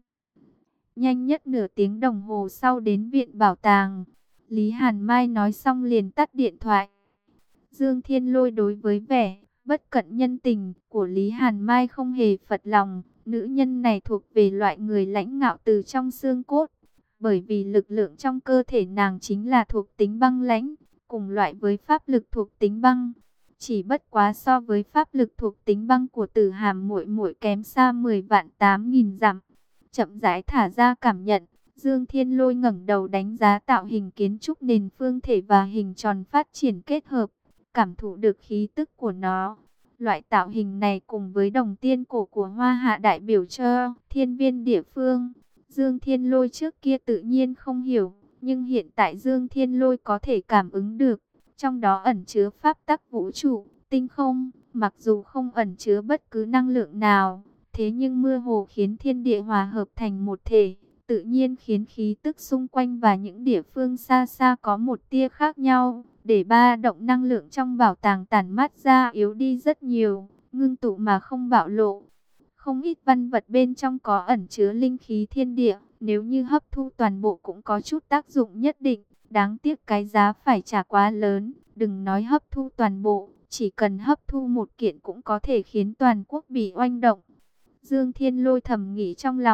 Nhanh nhất nửa tiếng đồng hồ sau đến Viện Bảo tàng. Lý Hàn Mai nói xong liền tắt điện thoại. Dương Thiên Lôi đối với vẻ bất cận nhân tình của Lý Hàn Mai không hề phật lòng. Nữ nhân này thuộc về loại người lãnh ngạo từ trong xương cốt. Bởi vì lực lượng trong cơ thể nàng chính là thuộc tính băng lãnh, cùng loại với pháp lực thuộc tính băng. Chỉ bất quá so với pháp lực thuộc tính băng của Tử Hàm muội muội kém xa mười vạn tám nghìn dặm. Chậm rãi thả ra cảm nhận, Dương Thiên Lôi ngẩng đầu đánh giá tạo hình kiến trúc nền phương thể và hình tròn phát triển kết hợp, cảm thụ được khí tức của nó. Loại tạo hình này cùng với đồng tiên cổ của Hoa Hạ đại biểu cho thiên viên địa phương. Dương Thiên Lôi trước kia tự nhiên không hiểu, nhưng hiện tại Dương Thiên Lôi có thể cảm ứng được. Trong đó ẩn chứa pháp tắc vũ trụ, tinh không, mặc dù không ẩn chứa bất cứ năng lượng nào, thế nhưng mơ hồ khiến thiên địa hòa hợp thành một thể, tự nhiên khiến khí tức xung quanh và những địa phương xa xa có một tia khác nhau, để ba động năng lượng trong bảo tàng tản mát ra yếu đi rất nhiều, ngưng tụ mà không bạo lộ. Không ít văn vật bên trong có ẩn chứa linh khí thiên địa, nếu như hấp thu toàn bộ cũng có chút tác dụng nhất định. Đáng tiếc cái giá phải trả quá lớn, đừng nói hấp thu toàn bộ, chỉ cần hấp thu một kiện cũng có thể khiến toàn quốc bị oanh động. Dương Thiên Lôi thầm nghĩ trong lòng,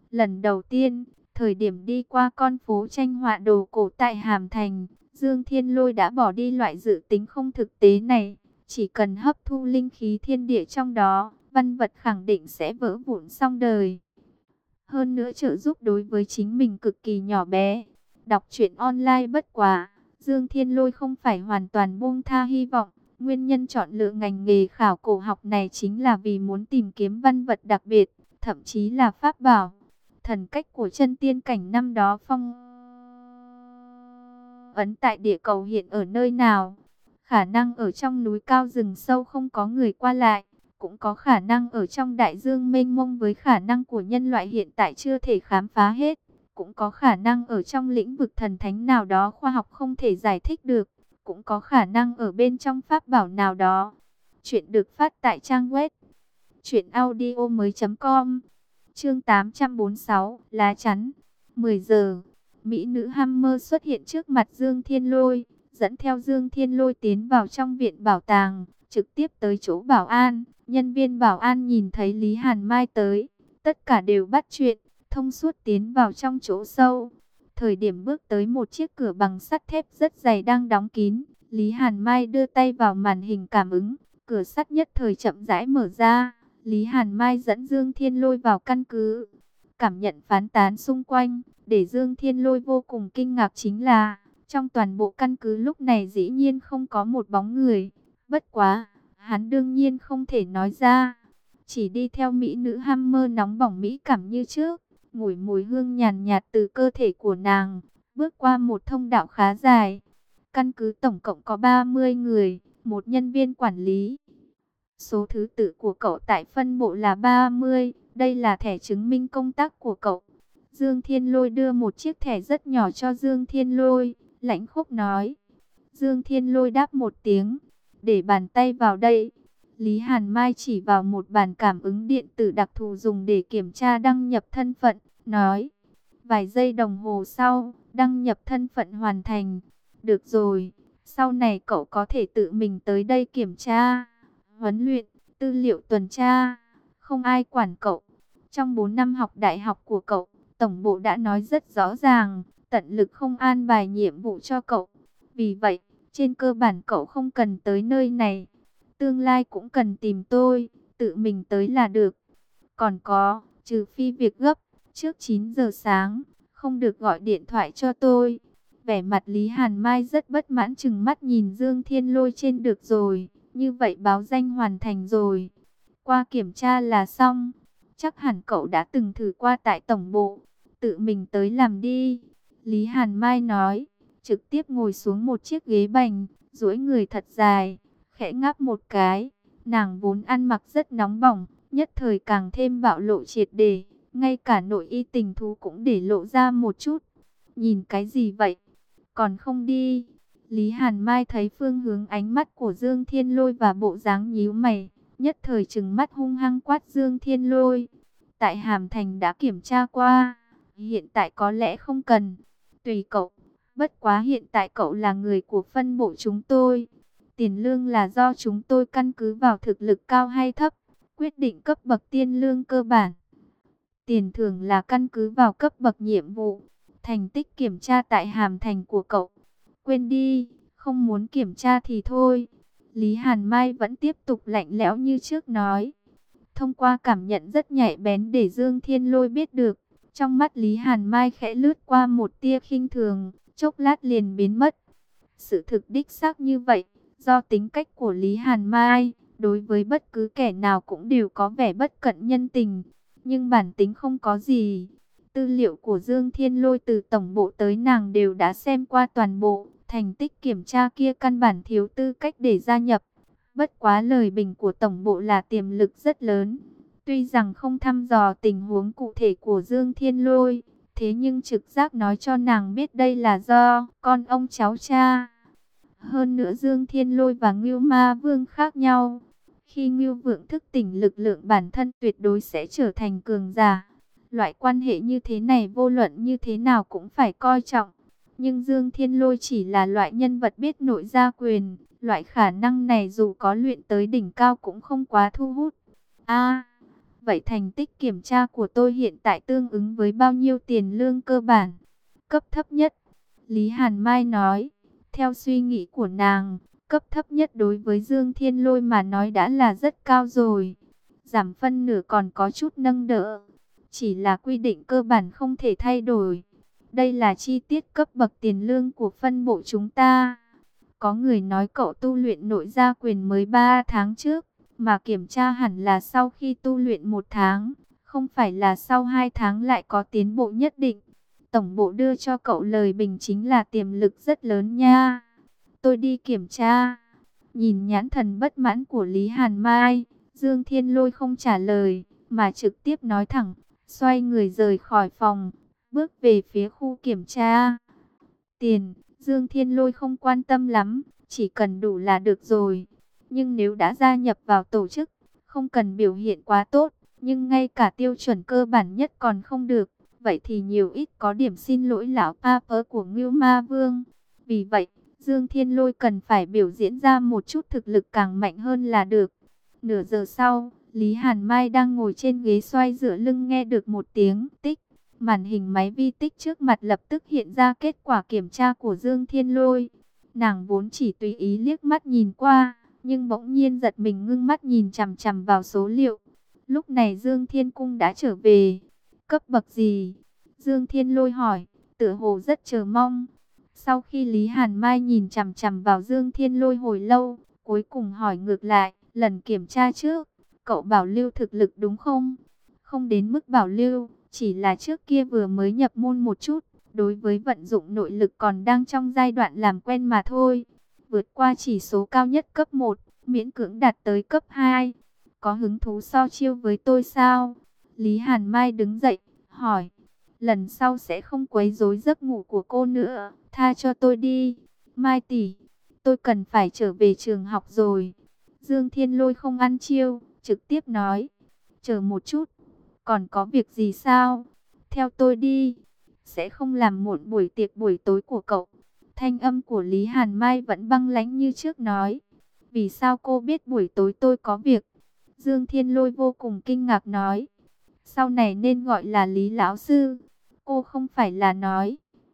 Lần đầu tiên, thời điểm đi qua con phố tranh họa đồ cổ tại Hàm Thành, Dương Thiên Lôi đã bỏ đi loại dự tính không thực tế này. Chỉ cần hấp thu linh khí thiên địa trong đó, văn vật khẳng định sẽ vỡ vụn xong đời. Hơn nữa trợ giúp đối với chính mình cực kỳ nhỏ bé. Đọc truyện online bất quá, Dương Thiên Lôi không phải hoàn toàn buông tha hy vọng. Nguyên nhân chọn lựa ngành nghề khảo cổ học này chính là vì muốn tìm kiếm văn vật đặc biệt, thậm chí là pháp bảo. Thần cách của chân tiên cảnh năm đó phong ấn tại địa cầu hiện ở nơi nào? Khả năng ở trong núi cao rừng sâu không có người qua lại, cũng có khả năng ở trong đại dương mênh mông với khả năng của nhân loại hiện tại chưa thể khám phá hết, cũng có khả năng ở trong lĩnh vực thần thánh nào đó khoa học không thể giải thích được, cũng có khả năng ở bên trong pháp bảo nào đó. Chuyện được phát tại trang web truyện audio mới chấm com. Chương tám trăm bốn mươi sáu, lá chắn. mười giờ, mỹ nữ Hammer xuất hiện trước mặt Dương Thiên Lôi, dẫn theo Dương Thiên Lôi tiến vào trong viện bảo tàng, trực tiếp tới chỗ bảo an. Nhân viên bảo an nhìn thấy Lý Hàn Mai tới, tất cả đều bắt chuyện, thông suốt tiến vào trong chỗ sâu. Thời điểm bước tới một chiếc cửa bằng sắt thép rất dày đang đóng kín, Lý Hàn Mai đưa tay vào màn hình cảm ứng, cửa sắt nhất thời chậm rãi mở ra. Lý Hàn Mai dẫn Dương Thiên Lôi vào căn cứ. Cảm nhận phán tán xung quanh, để Dương Thiên Lôi vô cùng kinh ngạc chính là, trong toàn bộ căn cứ lúc này dĩ nhiên không có một bóng người. Bất quá, hắn đương nhiên không thể nói ra. Chỉ đi theo mỹ nữ Hammer nóng bỏng mỹ cảm như trước, ngửi mùi hương nhàn nhạt từ cơ thể của nàng, bước qua một thông đạo khá dài. Căn cứ tổng cộng có ba mươi người, một nhân viên quản lý. Số thứ tự của cậu tại phân bộ là ba mươi, đây là thẻ chứng minh công tác của cậu. Dương Thiên Lôi đưa một chiếc thẻ rất nhỏ cho Dương Thiên Lôi, lãnh khốc nói. Dương Thiên Lôi đáp một tiếng, để bàn tay vào đây. Lý Hàn Mai chỉ vào một bàn cảm ứng điện tử đặc thù dùng để kiểm tra đăng nhập thân phận, nói. Vài giây đồng hồ sau, đăng nhập thân phận hoàn thành. Được rồi, sau này cậu có thể tự mình tới đây kiểm tra, huấn luyện, tư liệu tuần tra, không ai quản cậu. Trong bốn năm học đại học của cậu, tổng bộ đã nói rất rõ ràng, tận lực không an bài nhiệm vụ cho cậu. Vì vậy, trên cơ bản cậu không cần tới nơi này. Tương lai cũng cần tìm tôi, tự mình tới là được. Còn có, trừ phi việc gấp, trước chín giờ sáng, không được gọi điện thoại cho tôi. Vẻ mặt Lý Hàn Mai rất bất mãn chừng mắt nhìn Dương Thiên Lôi trên được rồi. Như vậy báo danh hoàn thành rồi. Qua kiểm tra là xong. Chắc hẳn cậu đã từng thử qua tại tổng bộ. Tự mình tới làm đi. Lý Hàn Mai nói. Trực tiếp ngồi xuống một chiếc ghế bành, duỗi người thật dài, khẽ ngáp một cái. Nàng vốn ăn mặc rất nóng bỏng, nhất thời càng thêm bạo lộ triệt để. Ngay cả nội y tình thú cũng để lộ ra một chút. Nhìn cái gì vậy? Còn không đi. Lý Hàn Mai thấy phương hướng ánh mắt của Dương Thiên Lôi và bộ dáng nhíu mày, nhất thời trừng mắt hung hăng quát Dương Thiên Lôi. Tại Hàm Thành đã kiểm tra qua, hiện tại có lẽ không cần. Tùy cậu, bất quá hiện tại cậu là người của phân bộ chúng tôi. Tiền lương là do chúng tôi căn cứ vào thực lực cao hay thấp, quyết định cấp bậc tiền lương cơ bản. Tiền thưởng là căn cứ vào cấp bậc nhiệm vụ, thành tích kiểm tra tại Hàm Thành của cậu. Quên đi, không muốn kiểm tra thì thôi. Lý Hàn Mai vẫn tiếp tục lạnh lẽo như trước nói. Thông qua cảm nhận rất nhạy bén để Dương Thiên Lôi biết được. Trong mắt Lý Hàn Mai khẽ lướt qua một tia khinh thường, chốc lát liền biến mất. Sự thực đích xác như vậy, do tính cách của Lý Hàn Mai, đối với bất cứ kẻ nào cũng đều có vẻ bất cận nhân tình. Nhưng bản tính không có gì. Tư liệu của Dương Thiên Lôi từ tổng bộ tới nàng đều đã xem qua toàn bộ. Thành tích kiểm tra kia căn bản thiếu tư cách để gia nhập. Bất quá lời bình của tổng bộ là tiềm lực rất lớn. Tuy rằng không thăm dò tình huống cụ thể của Dương Thiên Lôi, thế nhưng trực giác nói cho nàng biết đây là do con ông cháu cha. Hơn nữa Dương Thiên Lôi và Ngưu Ma Vương khác nhau. Khi Ngưu Vượng thức tỉnh lực lượng bản thân tuyệt đối sẽ trở thành cường giả. Loại quan hệ như thế này vô luận như thế nào cũng phải coi trọng. Nhưng Dương Thiên Lôi chỉ là loại nhân vật biết nội gia quyền. Loại khả năng này dù có luyện tới đỉnh cao cũng không quá thu hút. A, Vậy thành tích kiểm tra của tôi hiện tại tương ứng với bao nhiêu tiền lương cơ bản? Cấp thấp nhất. Lý Hàn Mai nói. Theo suy nghĩ của nàng, cấp thấp nhất đối với Dương Thiên Lôi mà nói đã là rất cao rồi. Giảm phân nửa còn có chút nâng đỡ. Chỉ là quy định cơ bản không thể thay đổi. Đây là chi tiết cấp bậc tiền lương của phân bộ chúng ta. Có người nói cậu tu luyện nội gia quyền mới ba tháng trước, mà kiểm tra hẳn là sau khi tu luyện một tháng, không phải là sau hai tháng lại có tiến bộ nhất định. Tổng bộ đưa cho cậu lời bình chính là tiềm lực rất lớn nha. Tôi đi kiểm tra. Nhìn nhãn thần bất mãn của Lý Hàn Mai, Dương Thiên Lôi không trả lời, mà trực tiếp nói thẳng, xoay người rời khỏi phòng, bước về phía khu kiểm tra. Tiền, Dương Thiên Lôi không quan tâm lắm, chỉ cần đủ là được rồi. Nhưng nếu đã gia nhập vào tổ chức, không cần biểu hiện quá tốt, nhưng ngay cả tiêu chuẩn cơ bản nhất còn không được, vậy thì nhiều ít có điểm xin lỗi lão Papa của Ngưu Ma Vương. Vì vậy, Dương Thiên Lôi cần phải biểu diễn ra một chút thực lực càng mạnh hơn là được. Nửa giờ sau, Lý Hàn Mai đang ngồi trên ghế xoay dựa lưng nghe được một tiếng tích. Màn hình máy vi tích trước mặt lập tức hiện ra kết quả kiểm tra của Dương Thiên Lôi. Nàng vốn chỉ tùy ý liếc mắt nhìn qua, nhưng bỗng nhiên giật mình ngưng mắt nhìn chằm chằm vào số liệu. Lúc này Dương Thiên Cung đã trở về. Cấp bậc gì? Dương Thiên Lôi hỏi, tựa hồ rất chờ mong. Sau khi Lý Hàn Mai nhìn chằm chằm vào Dương Thiên Lôi hồi lâu, cuối cùng hỏi ngược lại, lần kiểm tra trước, cậu bảo lưu thực lực đúng không? Không đến mức bảo lưu, chỉ là trước kia vừa mới nhập môn một chút, đối với vận dụng nội lực còn đang trong giai đoạn làm quen mà thôi. Vượt qua chỉ số cao nhất cấp một, miễn cưỡng đạt tới cấp hai. Có hứng thú so chiêu với tôi sao? Lý Hàn Mai đứng dậy, hỏi. Lần sau sẽ không quấy rối giấc ngủ của cô nữa, tha cho tôi đi. Mai tỷ, tôi cần phải trở về trường học rồi. Dương Thiên Lôi không ăn chiêu, trực tiếp nói. Chờ một chút, còn có việc gì sao? Theo tôi đi, sẽ không làm muộn buổi tiệc buổi tối của cậu. Thanh âm của Lý Hàn Mai vẫn băng lãnh như trước nói. Vì sao cô biết buổi tối tôi có việc? Dương Thiên Lôi vô cùng kinh ngạc nói. Sau này nên gọi là Lý lão sư. Cô không phải là nói.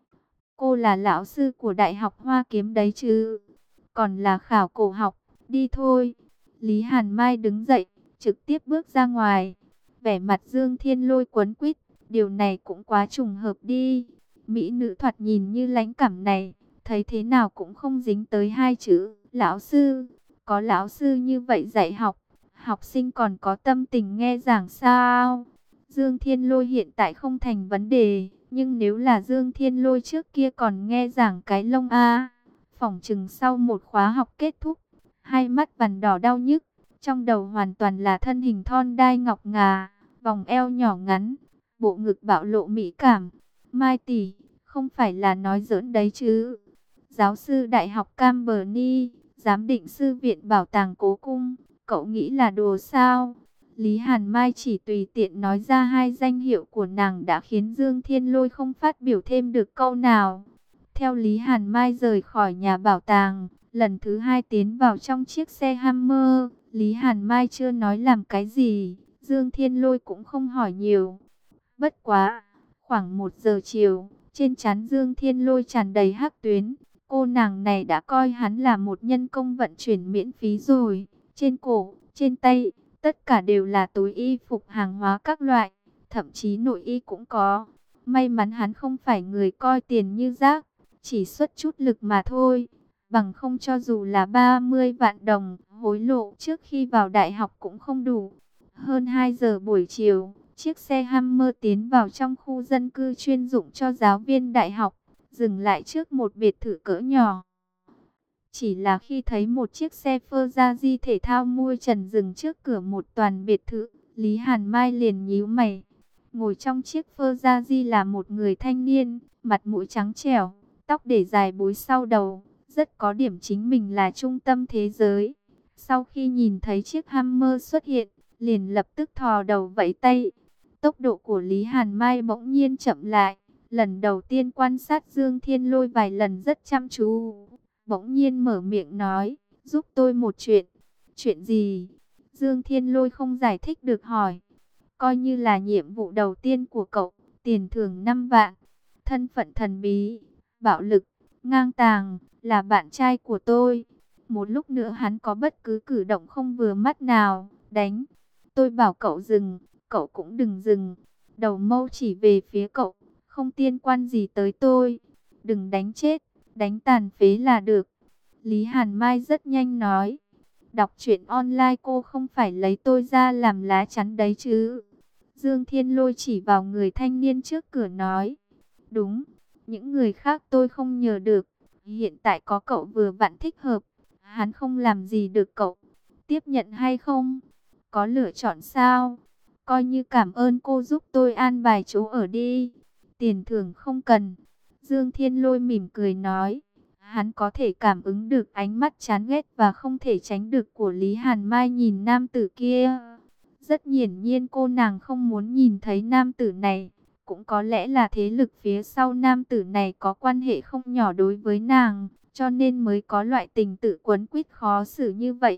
Cô là lão sư của Đại học Hoa Kiếm đấy chứ. Còn là khảo cổ học, đi thôi. Lý Hàn Mai đứng dậy, trực tiếp bước ra ngoài. Vẻ mặt Dương Thiên Lôi quấn quýt, điều này cũng quá trùng hợp đi. Mỹ nữ thoạt nhìn như lãnh cảm này, thấy thế nào cũng không dính tới hai chữ lão sư. Có lão sư như vậy dạy học, học sinh còn có tâm tình nghe giảng sao? Dương Thiên Lôi hiện tại không thành vấn đề, nhưng nếu là Dương Thiên Lôi trước kia còn nghe giảng cái lông a, phỏng chừng sau một khóa học kết thúc, hai mắt vằn đỏ đau nhức, trong đầu hoàn toàn là thân hình thon đai ngọc ngà, vòng eo nhỏ ngắn, bộ ngực bạo lộ mỹ cảm. Mai tỷ, không phải là nói giỡn đấy chứ? Giáo sư Đại học Cambridge, giám định sư viện bảo tàng Cố Cung, cậu nghĩ là đùa sao? Lý Hàn Mai chỉ tùy tiện nói ra hai danh hiệu của nàng đã khiến Dương Thiên Lôi không phát biểu thêm được câu nào. Theo Lý Hàn Mai rời khỏi nhà bảo tàng, lần thứ hai tiến vào trong chiếc xe Hammer, Lý Hàn Mai chưa nói làm cái gì, Dương Thiên Lôi cũng không hỏi nhiều. Bất quá, khoảng một giờ chiều, trên trán Dương Thiên Lôi tràn đầy hắc tuyến, cô nàng này đã coi hắn là một nhân công vận chuyển miễn phí rồi. Trên cổ, trên tay, tất cả đều là túi y phục hàng hóa các loại, thậm chí nội y cũng có. May mắn hắn không phải người coi tiền như rác, chỉ xuất chút lực mà thôi. Bằng không cho dù là ba mươi vạn đồng hối lộ trước khi vào đại học cũng không đủ. Hơn hai giờ buổi chiều, chiếc xe Hammer tiến vào trong khu dân cư chuyên dụng cho giáo viên đại học, dừng lại trước một biệt thự cỡ nhỏ. Chỉ là khi thấy một chiếc xe Ferrari thể thao mui trần dừng trước cửa một toàn biệt thự, Lý Hàn Mai liền nhíu mày. Ngồi trong chiếc Ferrari là một người thanh niên, mặt mũi trắng trẻo, tóc để dài búi sau đầu, rất có điểm chính mình là trung tâm thế giới. Sau khi nhìn thấy chiếc Hammer xuất hiện, liền lập tức thò đầu vẫy tay. Tốc độ của Lý Hàn Mai bỗng nhiên chậm lại, lần đầu tiên quan sát Dương Thiên Lôi vài lần rất chăm chú. Bỗng nhiên mở miệng nói, giúp tôi một chuyện. Chuyện gì? Dương Thiên Lôi không giải thích được hỏi. coi như là nhiệm vụ đầu tiên của cậu, tiền thưởng năm vạn, thân phận thần bí, bạo lực, ngang tàng, là bạn trai của tôi. Một lúc nữa hắn có bất cứ cử động không vừa mắt nào, đánh. Tôi bảo cậu dừng, cậu cũng đừng dừng. Đầu mâu chỉ về phía cậu, không liên quan gì tới tôi. Đừng đánh chết, đánh tàn phế là được. Lý Hàn Mai rất nhanh nói. Đọc truyện online cô không phải lấy tôi ra làm lá chắn đấy chứ. Dương Thiên Lôi chỉ vào người thanh niên trước cửa nói. Đúng, những người khác tôi không nhờ được. Hiện tại có cậu vừa vặn thích hợp. Hắn không làm gì được cậu. Tiếp nhận hay không? Có lựa chọn sao? Coi như cảm ơn cô giúp tôi an bài chỗ ở đi. Tiền thưởng không cần. Dương Thiên Lôi mỉm cười nói. Hắn có thể cảm ứng được ánh mắt chán ghét và không thể tránh được của Lý Hàn Mai nhìn nam tử kia. Rất hiển nhiên cô nàng không muốn nhìn thấy nam tử này. Cũng có lẽ là thế lực phía sau nam tử này có quan hệ không nhỏ đối với nàng, cho nên mới có loại tình tự quấn quýt khó xử như vậy.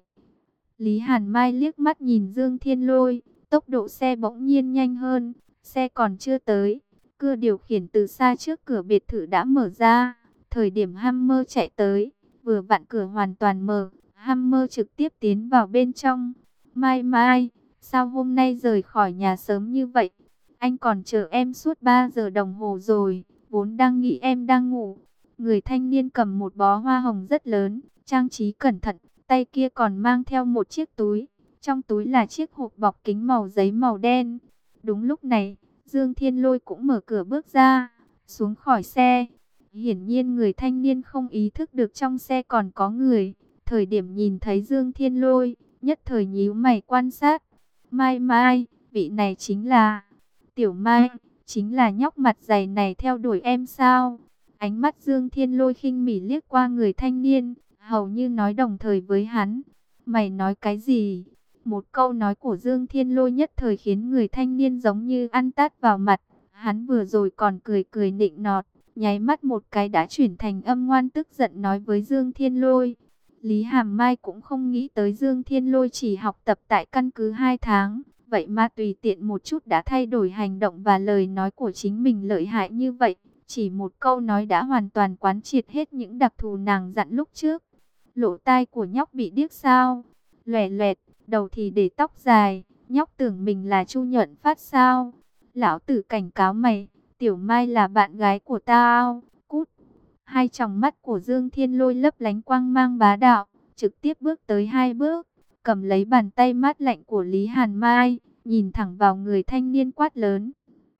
Lý Hàn Mai liếc mắt nhìn Dương Thiên Lôi, tốc độ xe bỗng nhiên nhanh hơn, xe còn chưa tới. Cưa điều khiển từ xa trước cửa biệt thự đã mở ra, thời điểm Hammer chạy tới, vừa vặn cửa hoàn toàn mở, Hammer trực tiếp tiến vào bên trong. Mai Mai, sao hôm nay rời khỏi nhà sớm như vậy? Anh còn chờ em suốt ba giờ đồng hồ rồi, vốn đang nghĩ em đang ngủ. Người thanh niên cầm một bó hoa hồng rất lớn, trang trí cẩn thận, tay kia còn mang theo một chiếc túi. Trong túi là chiếc hộp bọc kính màu giấy màu đen. Đúng lúc này, Dương Thiên Lôi cũng mở cửa bước ra, xuống khỏi xe. Hiển nhiên người thanh niên không ý thức được trong xe còn có người. Thời điểm nhìn thấy Dương Thiên Lôi, nhất thời nhíu mày quan sát. Mai Mai, vị này chính là... Tiểu Mai, chính là nhóc mặt dày này theo đuổi em sao? Ánh mắt Dương Thiên Lôi khinh mỉ liếc qua người thanh niên, hầu như nói đồng thời với hắn. Mày nói cái gì? Một câu nói của Dương Thiên Lôi nhất thời khiến người thanh niên giống như ăn tát vào mặt. Hắn vừa rồi còn cười cười nịnh nọt, nháy mắt một cái đã chuyển thành âm ngoan tức giận nói với Dương Thiên Lôi. Lý Hàm Mai cũng không nghĩ tới Dương Thiên Lôi chỉ học tập tại căn cứ hai tháng. Vậy mà tùy tiện một chút đã thay đổi hành động và lời nói của chính mình lợi hại như vậy. Chỉ một câu nói đã hoàn toàn quán triệt hết những đặc thù nàng dặn lúc trước. Lỗ tai của nhóc bị điếc sao? Loè loẹt, đầu thì để tóc dài. Nhóc tưởng mình là Chu Nhuận Phát sao? Lão tử cảnh cáo mày, Tiểu Mai là bạn gái của tao. Cút. Hai tròng mắt của Dương Thiên Lôi lấp lánh quang mang bá đạo, trực tiếp bước tới hai bước, cầm lấy bàn tay mát lạnh của Lý Hàn Mai, nhìn thẳng vào người thanh niên quát lớn.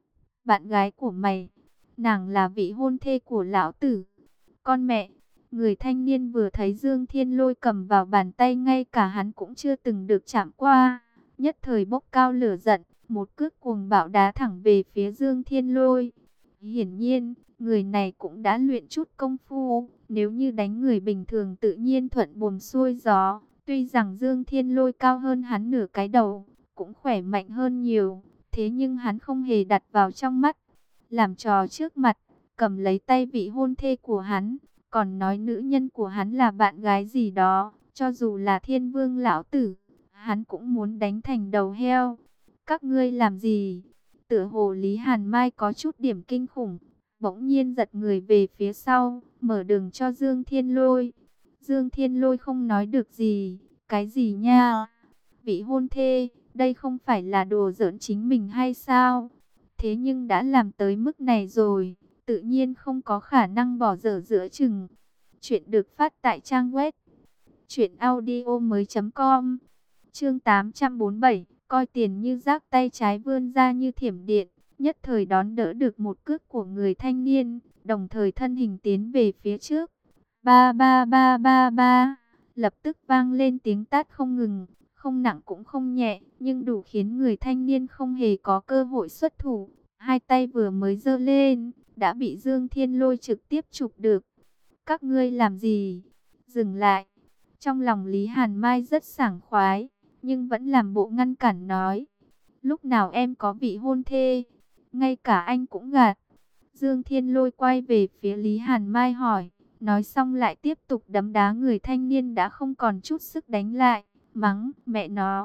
Bạn gái của mày, nàng là vị hôn thê của lão tử. Con mẹ, người thanh niên vừa thấy Dương Thiên Lôi cầm vào bàn tay ngay cả hắn cũng chưa từng được chạm qua. Nhất thời bốc cao lửa giận, một cước cuồng bạo đá thẳng về phía Dương Thiên Lôi. Hiển nhiên, người này cũng đã luyện chút công phu, nếu như đánh người bình thường tự nhiên thuận buồm xuôi gió. Tuy rằng Dương Thiên Lôi cao hơn hắn nửa cái đầu, cũng khỏe mạnh hơn nhiều, thế nhưng hắn không hề đặt vào trong mắt. Làm trò trước mặt, cầm lấy tay vị hôn thê của hắn, còn nói nữ nhân của hắn là bạn gái gì đó, cho dù là Thiên Vương lão tử, hắn cũng muốn đánh thành đầu heo. Các ngươi làm gì? Tựa hồ Lý Hàn Mai có chút điểm kinh khủng, bỗng nhiên giật người về phía sau, mở đường cho Dương Thiên Lôi. Dương Thiên Lôi không nói được gì. Cái gì nha? Vị hôn thê, đây không phải là đùa giỡn chính mình hay sao? Thế nhưng đã làm tới mức này rồi, tự nhiên không có khả năng bỏ dở giữa chừng. Chuyện được phát tại trang web truyện audio mới chấm com. Chương tám trăm bốn mươi bảy, coi tiền như rác, tay trái vươn ra như thiểm điện, nhất thời đón đỡ được một cước của người thanh niên, đồng thời thân hình tiến về phía trước. Ba ba ba ba ba, lập tức vang lên tiếng tát không ngừng, không nặng cũng không nhẹ, nhưng đủ khiến người thanh niên không hề có cơ hội xuất thủ. Hai tay vừa mới giơ lên, đã bị Dương Thiên Lôi trực tiếp chụp được. Các ngươi làm gì? Dừng lại. Trong lòng Lý Hàn Mai rất sảng khoái, nhưng vẫn làm bộ ngăn cản nói. Lúc nào em có vị hôn thê? Ngay cả anh cũng gạt. Dương Thiên Lôi quay về phía Lý Hàn Mai hỏi. Nói xong lại tiếp tục đấm đá người thanh niên đã không còn chút sức đánh lại. Mắng, mẹ nó,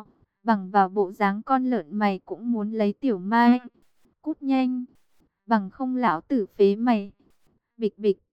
Bằng vào bộ dáng con lợn mày cũng muốn lấy Tiểu Mai. Cút nhanh, bằng không lão tử phế mày. Bịch bịch.